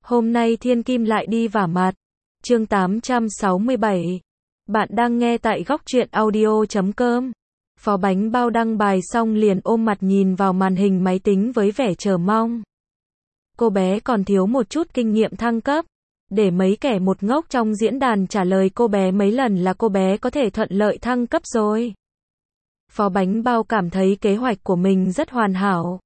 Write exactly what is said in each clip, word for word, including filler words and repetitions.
Hôm nay thiên kim lại đi vả mặt. Chương tám trăm sáu mươi bảy. Bạn đang nghe tại góc truyện audio chấm com. Phó Bánh Bao đăng bài xong liền ôm mặt nhìn vào màn hình máy tính với vẻ chờ mong. Cô bé còn thiếu một chút kinh nghiệm thăng cấp. Để mấy kẻ một ngốc trong diễn đàn trả lời cô bé mấy lần là cô bé có thể thuận lợi thăng cấp rồi. Phó Bánh Bao cảm thấy kế hoạch của mình rất hoàn hảo.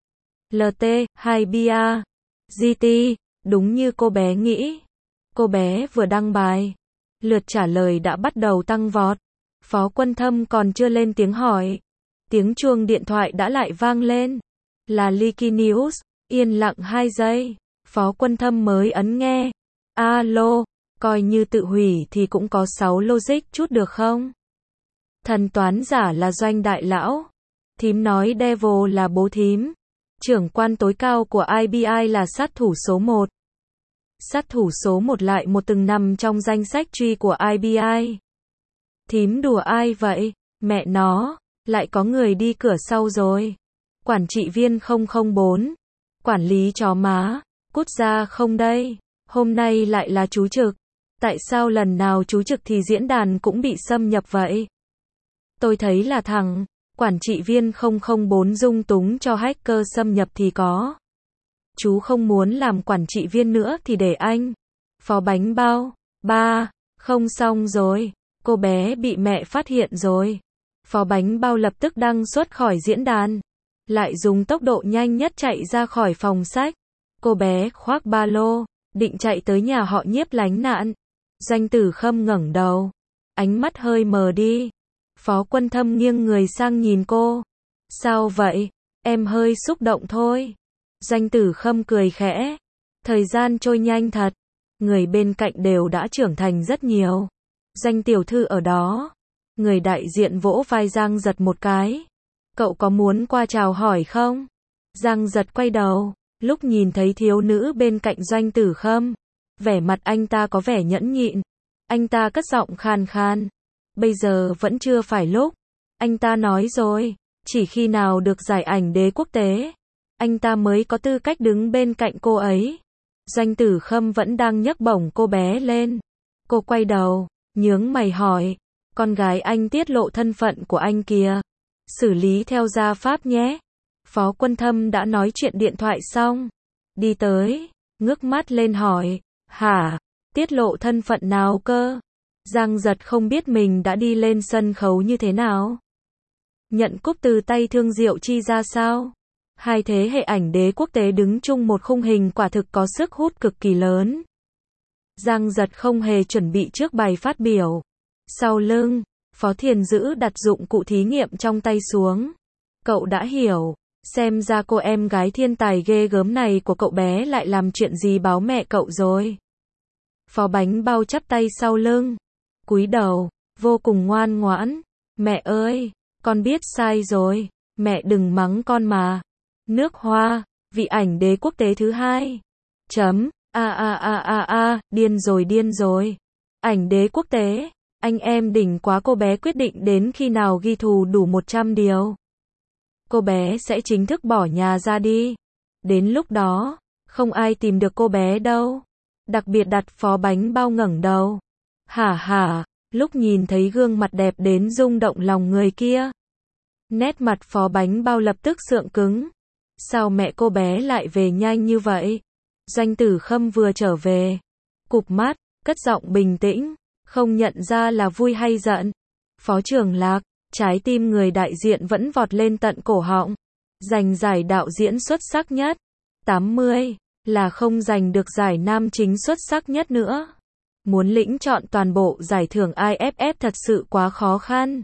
lờ tê, hai bia, giê tê, đúng như cô bé nghĩ. Cô bé vừa đăng bài, lượt trả lời đã bắt đầu tăng vọt. Phó Quân Thâm còn chưa lên tiếng hỏi, tiếng chuông điện thoại đã lại vang lên. Là Leaky News, yên lặng hai giây, Phó Quân Thâm mới ấn nghe. Alo, coi như tự hủy thì cũng có sáu logic chút được không? Thần toán giả là Doanh đại lão. Thím nói Devil là bố thím. Trưởng quan tối cao của i bê i là sát thủ số một. Sát thủ số một lại một từng nằm trong danh sách truy của i bê i. Thím đùa ai vậy? Mẹ nó, lại có người đi cửa sau rồi. Quản trị viên không không bốn. Quản lý chó má, cút ra không đây. Hôm nay lại là chú trực. Tại sao lần nào chú trực thì diễn đàn cũng bị xâm nhập vậy? Tôi thấy là thằng quản trị viên không không bốn dung túng cho hacker xâm nhập thì có. Chú không muốn làm quản trị viên nữa thì để anh. Phó Bánh Bao, ba, không xong rồi, cô bé bị mẹ phát hiện rồi. Phó Bánh Bao lập tức đăng xuất khỏi diễn đàn, lại dùng tốc độ nhanh nhất chạy ra khỏi phòng sách. Cô bé khoác ba lô, định chạy tới nhà họ Nhiếp lánh nạn. Doanh Tử Khâm ngẩng đầu, ánh mắt hơi mờ đi. Phó Quân Thâm nghiêng người sang nhìn cô. Sao vậy? Em hơi xúc động thôi. Doanh Tử Khâm cười khẽ. Thời gian trôi nhanh thật. Người bên cạnh đều đã trưởng thành rất nhiều. Doanh tiểu thư ở đó. Người đại diện vỗ vai Giang Giật một cái. Cậu có muốn qua chào hỏi không? Giang Giật quay đầu, lúc nhìn thấy thiếu nữ bên cạnh Doanh Tử Khâm, vẻ mặt anh ta có vẻ nhẫn nhịn. Anh ta cất giọng khan khan. Bây giờ vẫn chưa phải lúc. Anh ta nói rồi, chỉ khi nào được giải ảnh đế quốc tế, anh ta mới có tư cách đứng bên cạnh cô ấy. Doanh Tử Khâm vẫn đang nhấc bổng cô bé lên. Cô quay đầu, nhướng mày hỏi, con gái anh tiết lộ thân phận của anh kìa. Xử lý theo gia pháp nhé. Phó Quân Thâm đã nói chuyện điện thoại xong. Đi tới, ngước mắt lên hỏi, hả, tiết lộ thân phận nào cơ? Giang Giật không biết mình đã đi lên sân khấu như thế nào. Nhận cúp từ tay Thương Diệu Chi ra sao? Hai thế hệ ảnh đế quốc tế đứng chung một khung hình quả thực có sức hút cực kỳ lớn. Giang Giật không hề chuẩn bị trước bài phát biểu. Sau lưng, Phó Thiền Dữ đặt dụng cụ thí nghiệm trong tay xuống. Cậu đã hiểu, xem ra cô em gái thiên tài ghê gớm này của cậu bé lại làm chuyện gì báo mẹ cậu rồi. Phó Bánh Bao chắp tay sau lưng, cúi đầu, vô cùng ngoan ngoãn. Mẹ ơi, con biết sai rồi, mẹ đừng mắng con mà. Nước Hoa, vị ảnh đế quốc tế thứ hai. Chấm, a a a a a, điên rồi điên rồi. Ảnh đế quốc tế, anh em đỉnh quá. Cô bé quyết định đến khi nào ghi thù đủ một trăm điều. Cô bé sẽ chính thức bỏ nhà ra đi. Đến lúc đó, không ai tìm được cô bé đâu. Đặc biệt đặt Phó Bánh Bao ngẩng đầu. Hả hả, lúc nhìn thấy gương mặt đẹp đến rung động lòng người kia. Nét mặt Phó Bánh Bao lập tức sượng cứng. Sao mẹ cô bé lại về nhanh như vậy? Doanh Tử Khâm vừa trở về, cụp mắt, cất giọng bình tĩnh, không nhận ra là vui hay giận. Phó Trưởng Lạc, trái tim người đại diện vẫn vọt lên tận cổ họng. Giành giải đạo diễn xuất sắc nhất. tám mươi, là không giành được giải nam chính xuất sắc nhất nữa. Muốn lĩnh chọn toàn bộ giải thưởng i ép ép thật sự quá khó khăn.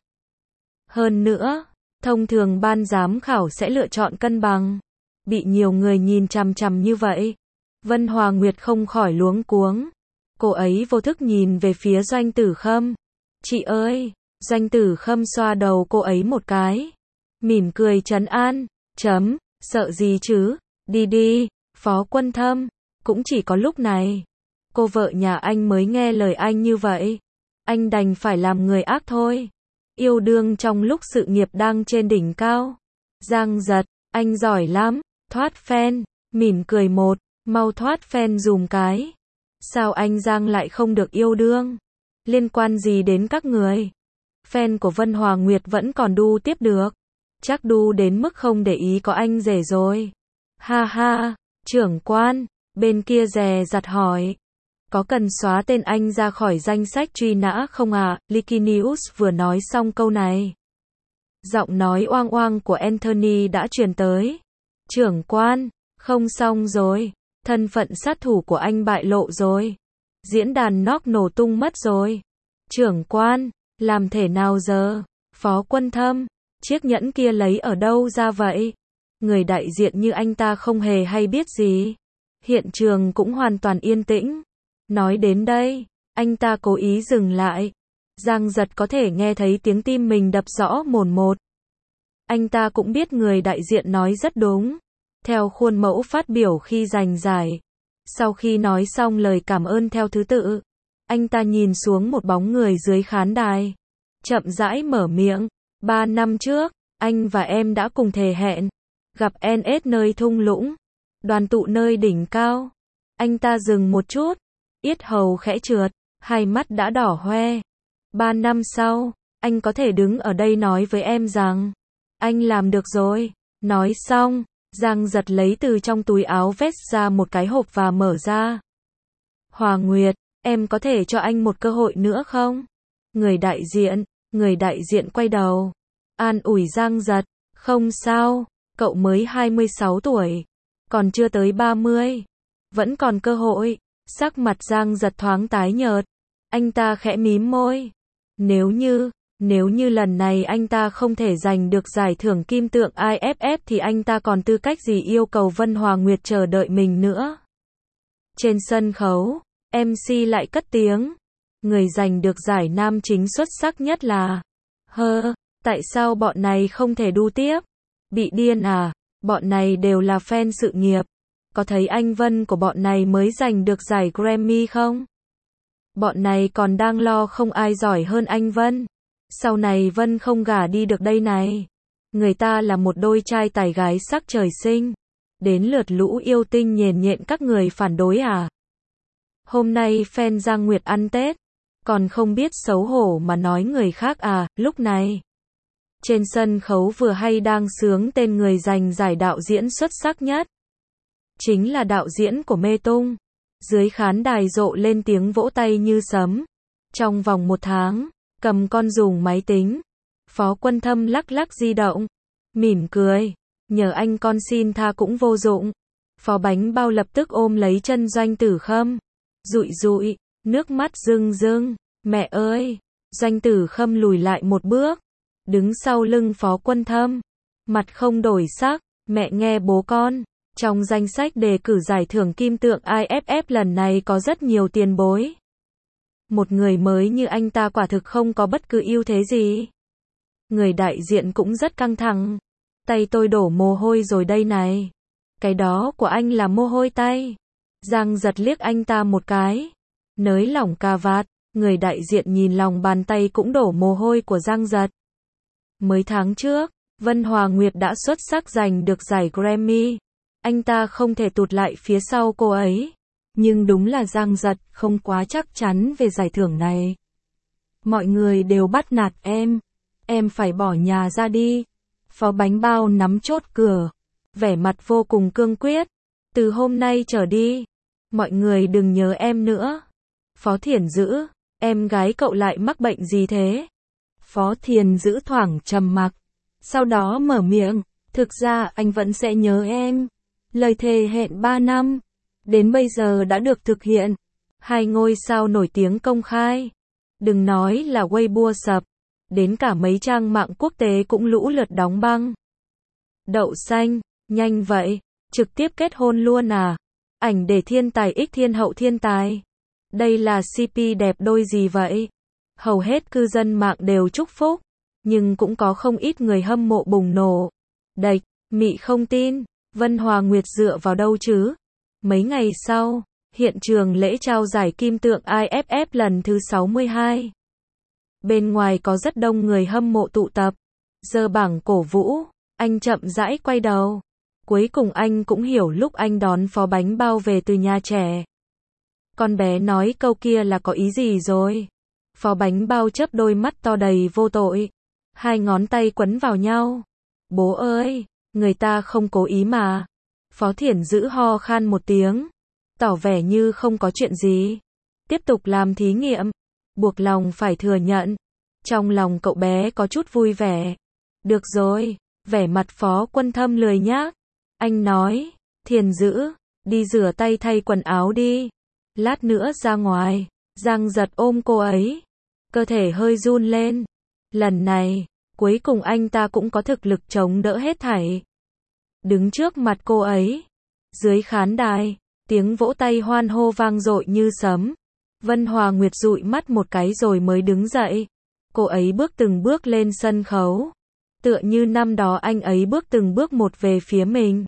Hơn nữa, thông thường ban giám khảo sẽ lựa chọn cân bằng. Bị nhiều người nhìn chằm chằm như vậy, Vân Hòa Nguyệt không khỏi luống cuống. Cô ấy vô thức nhìn về phía Doanh Tử Khâm. Chị ơi, Doanh Tử Khâm xoa đầu cô ấy một cái. Mỉm cười trấn an, chấm, sợ gì chứ, đi đi, Phó Quân Thâm. Cũng chỉ có lúc này, cô vợ nhà anh mới nghe lời anh như vậy. Anh đành phải làm người ác thôi. Yêu đương trong lúc sự nghiệp đang trên đỉnh cao. Giang Giật, anh giỏi lắm, thoát phen, mỉm cười một, Mau thoát fan dùm cái. Sao anh Giang lại không được yêu đương? Liên quan gì đến các người? Fan của Vân Hòa Nguyệt vẫn còn đu tiếp được. Chắc đu đến mức không để ý có anh rể rồi. Ha ha, trưởng quan, bên kia dè dặt hỏi. Có cần xóa tên anh ra khỏi danh sách truy nã không à? Liky News vừa nói xong câu này. Giọng nói oang oang của Anthony đã truyền tới. Trưởng quan, không xong rồi. Thân phận sát thủ của anh bại lộ rồi. Diễn đàn knock nổ tung mất rồi. Trưởng quan, làm thế nào giờ? Phó Quân Thâm, chiếc nhẫn kia lấy ở đâu ra vậy? Người đại diện như anh ta không hề hay biết gì. Hiện trường cũng hoàn toàn yên tĩnh. Nói đến đây, anh ta cố ý dừng lại. Giang Giật có thể nghe thấy tiếng tim mình đập rõ mồn một. Anh ta cũng biết người đại diện nói rất đúng. Theo khuôn mẫu phát biểu khi giành giải. Sau khi nói xong lời cảm ơn theo thứ tự, anh ta nhìn xuống một bóng người dưới khán đài. Chậm rãi mở miệng. Ba năm trước, anh và em đã cùng thề hẹn. Gặp en ét nơi thung lũng. Đoàn tụ nơi đỉnh cao. Anh ta dừng một chút. Yết hầu khẽ trượt. Hai mắt đã đỏ hoe. Ba năm sau, anh có thể đứng ở đây nói với em rằng anh làm được rồi. Nói xong, Giang Giật lấy từ trong túi áo vest ra một cái hộp và mở ra. Hòa Nguyệt, em có thể cho anh một cơ hội nữa không? Người đại diện, người đại diện quay đầu. An ủi Giang Giật, không sao, cậu mới hai mươi sáu tuổi, còn chưa tới ba mươi. Vẫn còn cơ hội. Sắc mặt Giang Giật thoáng tái nhợt. Anh ta khẽ mím môi. Nếu như, nếu như lần này anh ta không thể giành được giải thưởng kim tượng i ép ép thì anh ta còn tư cách gì yêu cầu Vân Hòa Nguyệt chờ đợi mình nữa. Trên sân khấu, em xê lại cất tiếng. Người giành được giải nam chính xuất sắc nhất là... Hơ, tại sao bọn này không thể đu tiếp? Bị điên à? Bọn này đều là fan sự nghiệp. Có thấy anh Vân của bọn này mới giành được giải Grammy không? Bọn này còn đang lo không ai giỏi hơn anh Vân. Sau này Vân không gả đi được đây này. Người ta là một đôi trai tài gái sắc trời sinh. Đến lượt lũ yêu tinh nhền nhện các người phản đối à? Hôm nay fan Giang Nguyệt ăn Tết. Còn không biết xấu hổ mà nói người khác à? Lúc này, trên sân khấu vừa hay đang sướng tên người giành giải đạo diễn xuất sắc nhất. Chính là đạo diễn của Mê Tung. Dưới khán đài rộ lên tiếng vỗ tay như sấm. Trong vòng một tháng, cầm con dùng máy tính. Phó Quân Thâm lắc lắc di động. Mỉm cười. Nhờ anh con xin tha cũng vô dụng. Phó Bánh Bao lập tức ôm lấy chân Doanh Tử Khâm. Rụi rụi, nước mắt rưng rưng. Mẹ ơi! Doanh Tử Khâm lùi lại một bước. Đứng sau lưng Phó Quân Thâm. Mặt không đổi sắc. Mẹ nghe bố con. Trong danh sách đề cử giải thưởng kim tượng i ép ép lần này có rất nhiều tiền bối. Một người mới như anh ta quả thực không có bất cứ ưu thế gì. Người đại diện cũng rất căng thẳng. Tay tôi đổ mồ hôi rồi đây này. Cái đó của anh là mồ hôi tay. Giang Giật liếc anh ta một cái. Nới lỏng cà vạt. Người đại diện nhìn lòng bàn tay cũng đổ mồ hôi của Giang Giật. Mới tháng trước, Vân Hòa Nguyệt đã xuất sắc giành được giải Grammy. Anh ta không thể tụt lại phía sau cô ấy. Nhưng đúng là Giang Giật không quá chắc chắn về giải thưởng này. Mọi người đều bắt nạt em. Em phải bỏ nhà ra đi. Phó Bánh Bao nắm chốt cửa. Vẻ mặt vô cùng cương quyết. Từ hôm nay trở đi, mọi người đừng nhớ em nữa. Phó Thiển Dữ, em gái cậu lại mắc bệnh gì thế? Phó Thiền Dữ thoảng trầm mặc. Sau đó mở miệng. Thực ra anh vẫn sẽ nhớ em. Lời thề hẹn ba năm. Đến bây giờ đã được thực hiện. Hai ngôi sao nổi tiếng công khai. Đừng nói là Weibo sập. Đến cả mấy trang mạng quốc tế cũng lũ lượt đóng băng. Đậu xanh, nhanh vậy. Trực tiếp kết hôn luôn à? Ảnh để thiên tài ích thiên hậu thiên tài. Đây là xê pê đẹp đôi gì vậy? Hầu hết cư dân mạng đều chúc phúc. Nhưng cũng có không ít người hâm mộ bùng nổ. Đạch, mị không tin. Vân Hòa Nguyệt dựa vào đâu chứ? Mấy ngày sau, hiện trường lễ trao giải kim tượng i ép ép lần thứ sáu mươi hai. Bên ngoài có rất đông người hâm mộ tụ tập. Giơ bảng cổ vũ, anh chậm rãi quay đầu. Cuối cùng anh cũng hiểu lúc anh đón Phó Bánh Bao về từ nhà trẻ. Con bé nói câu kia là có ý gì rồi? Phó Bánh Bao chớp đôi mắt to đầy vô tội. Hai ngón tay quấn vào nhau. Bố ơi, người ta không cố ý mà. Phó Thiển Dữ ho khan một tiếng. Tỏ vẻ như không có chuyện gì. Tiếp tục làm thí nghiệm. Buộc lòng phải thừa nhận. Trong lòng cậu bé có chút vui vẻ. Được rồi, vẻ mặt Phó Quân Thâm lười nhác. Anh nói, Thiền Dữ, đi rửa tay thay quần áo đi. Lát nữa ra ngoài. Giang Giật ôm cô ấy. Cơ thể hơi run lên. Lần này, cuối cùng anh ta cũng có thực lực chống đỡ hết thảy. Đứng trước mặt cô ấy. Dưới khán đài, tiếng vỗ tay hoan hô vang dội như sấm. Vân Hòa Nguyệt dụi mắt một cái rồi mới đứng dậy. Cô ấy bước từng bước lên sân khấu. Tựa như năm đó anh ấy bước từng bước một về phía mình.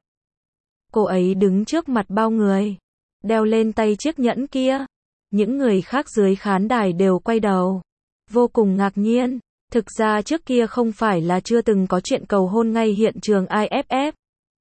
Cô ấy đứng trước mặt bao người. Đeo lên tay chiếc nhẫn kia. Những người khác dưới khán đài đều quay đầu. Vô cùng ngạc nhiên. Thực ra trước kia không phải là chưa từng có chuyện cầu hôn ngay hiện trường i ép ép.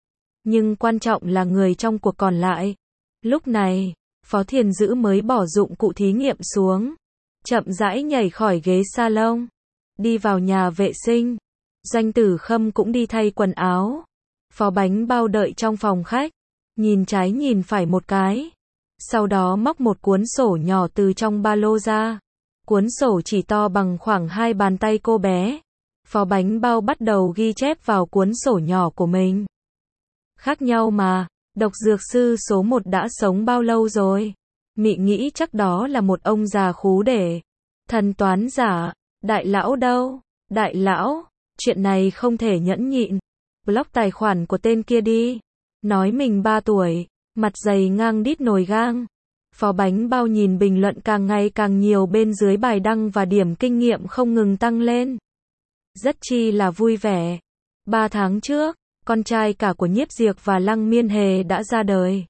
Nhưng quan trọng là người trong cuộc còn lại. Lúc này, Phó Thiền Dữ mới bỏ dụng cụ thí nghiệm xuống. Chậm rãi nhảy khỏi ghế salon. Đi vào nhà vệ sinh. Doanh Tử Khâm cũng đi thay quần áo. Phó Bánh Bao đợi trong phòng khách. Nhìn trái nhìn phải một cái. Sau đó móc một cuốn sổ nhỏ từ trong ba lô ra. Cuốn sổ chỉ to bằng khoảng hai bàn tay cô bé. Phó Bánh Bao bắt đầu ghi chép vào cuốn sổ nhỏ của mình. Khác nhau mà, độc dược sư số một đã sống bao lâu rồi? Mị nghĩ chắc đó là một ông già khú để. Thần toán giả, đại lão đâu? Đại lão, chuyện này không thể nhẫn nhịn. Block tài khoản của tên kia đi. Nói mình ba tuổi, mặt dày ngang đít nồi gang. Phó Bánh Bao nhìn bình luận càng ngày càng nhiều bên dưới bài đăng và điểm kinh nghiệm không ngừng tăng lên. Rất chi là vui vẻ. Ba tháng trước, con trai cả của Nhiếp Diệc và Lăng Miên Hề đã ra đời.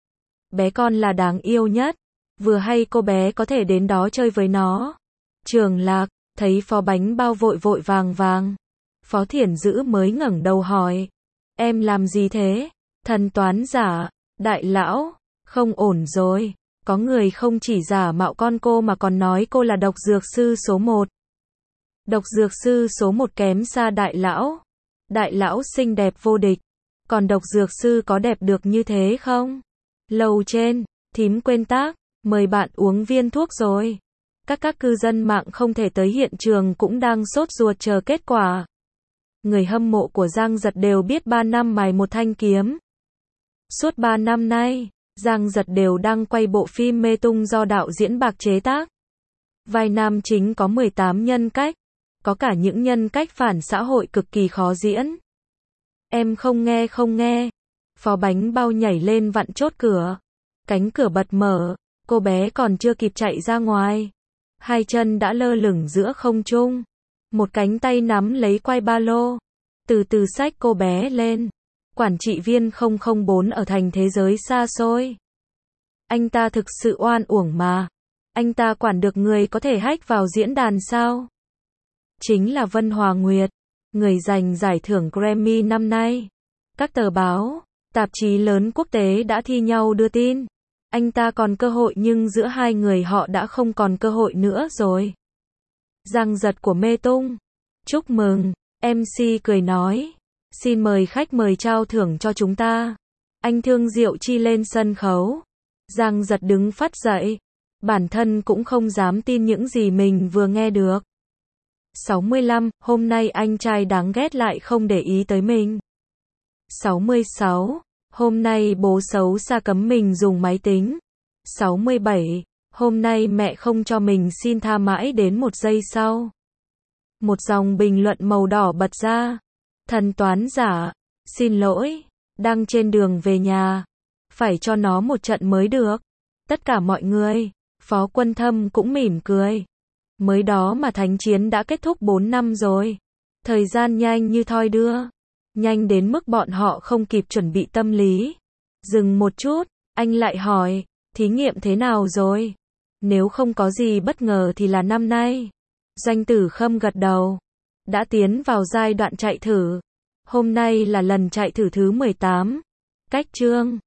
Bé con là đáng yêu nhất. Vừa hay cô bé có thể đến đó chơi với nó. Trường Lạc, thấy Phó Bánh Bao vội vội vàng vàng. Phó Thiển Dữ mới ngẩng đầu hỏi. Em làm gì thế? Thần toán giả, đại lão, không ổn rồi. Có người không chỉ giả mạo con cô mà còn nói cô là độc dược sư số một. Độc dược sư số một kém xa đại lão. Đại lão xinh đẹp vô địch. Còn độc dược sư có đẹp được như thế không? Lầu trên, thím quên tác, mời bạn uống viên thuốc rồi. Các các cư dân mạng không thể tới hiện trường cũng đang sốt ruột chờ kết quả. Người hâm mộ của Giang Giật đều biết ba năm mài một thanh kiếm. Suốt ba năm nay, Giang Giật đều đang quay bộ phim Mê Tung do đạo diễn Bạc chế tác. Vai nam chính có mười tám nhân cách. Có cả những nhân cách phản xã hội cực kỳ khó diễn. Em không nghe không nghe. Phó Bánh Bao nhảy lên vặn chốt cửa. Cánh cửa bật mở. Cô bé còn chưa kịp chạy ra ngoài. Hai chân đã lơ lửng giữa không trung. Một cánh tay nắm lấy quai ba lô. Từ từ xách cô bé lên. Quản trị viên không không bốn ở thành thế giới xa xôi. Anh ta thực sự oan uổng mà. Anh ta quản được người có thể hack vào diễn đàn sao? Chính là Vân Hòa Nguyệt, người giành giải thưởng Grammy năm nay. Các tờ báo, tạp chí lớn quốc tế đã thi nhau đưa tin. Anh ta còn cơ hội nhưng giữa hai người họ đã không còn cơ hội nữa rồi. Giang Giật của Mê Tung. Chúc mừng, em xê cười nói. Xin mời khách mời trao thưởng cho chúng ta. Anh Thương Diệu Chi lên sân khấu. Giang Giật đứng phắt dậy. Bản thân cũng không dám tin những gì mình vừa nghe được. sáu mươi lăm, hôm nay anh trai đáng ghét lại không để ý tới mình. sáu mươi sáu, hôm nay bố xấu xa cấm mình dùng máy tính. sáu mươi bảy, hôm nay mẹ không cho mình xin tha mãi đến một giây sau. Một dòng bình luận màu đỏ bật ra. Thần toán giả, xin lỗi, đang trên đường về nhà. Phải cho nó một trận mới được. Tất cả mọi người, Phó Quân Thâm cũng mỉm cười. Mới đó mà thánh chiến đã kết thúc bốn năm rồi. Thời gian nhanh như thoi đưa. Nhanh đến mức bọn họ không kịp chuẩn bị tâm lý. Dừng một chút, anh lại hỏi, thí nghiệm thế nào rồi? Nếu không có gì bất ngờ thì là năm nay. Doanh Tử Khâm gật đầu. Đã tiến vào giai đoạn chạy thử. Hôm nay là lần chạy thử thứ mười tám. Cách chương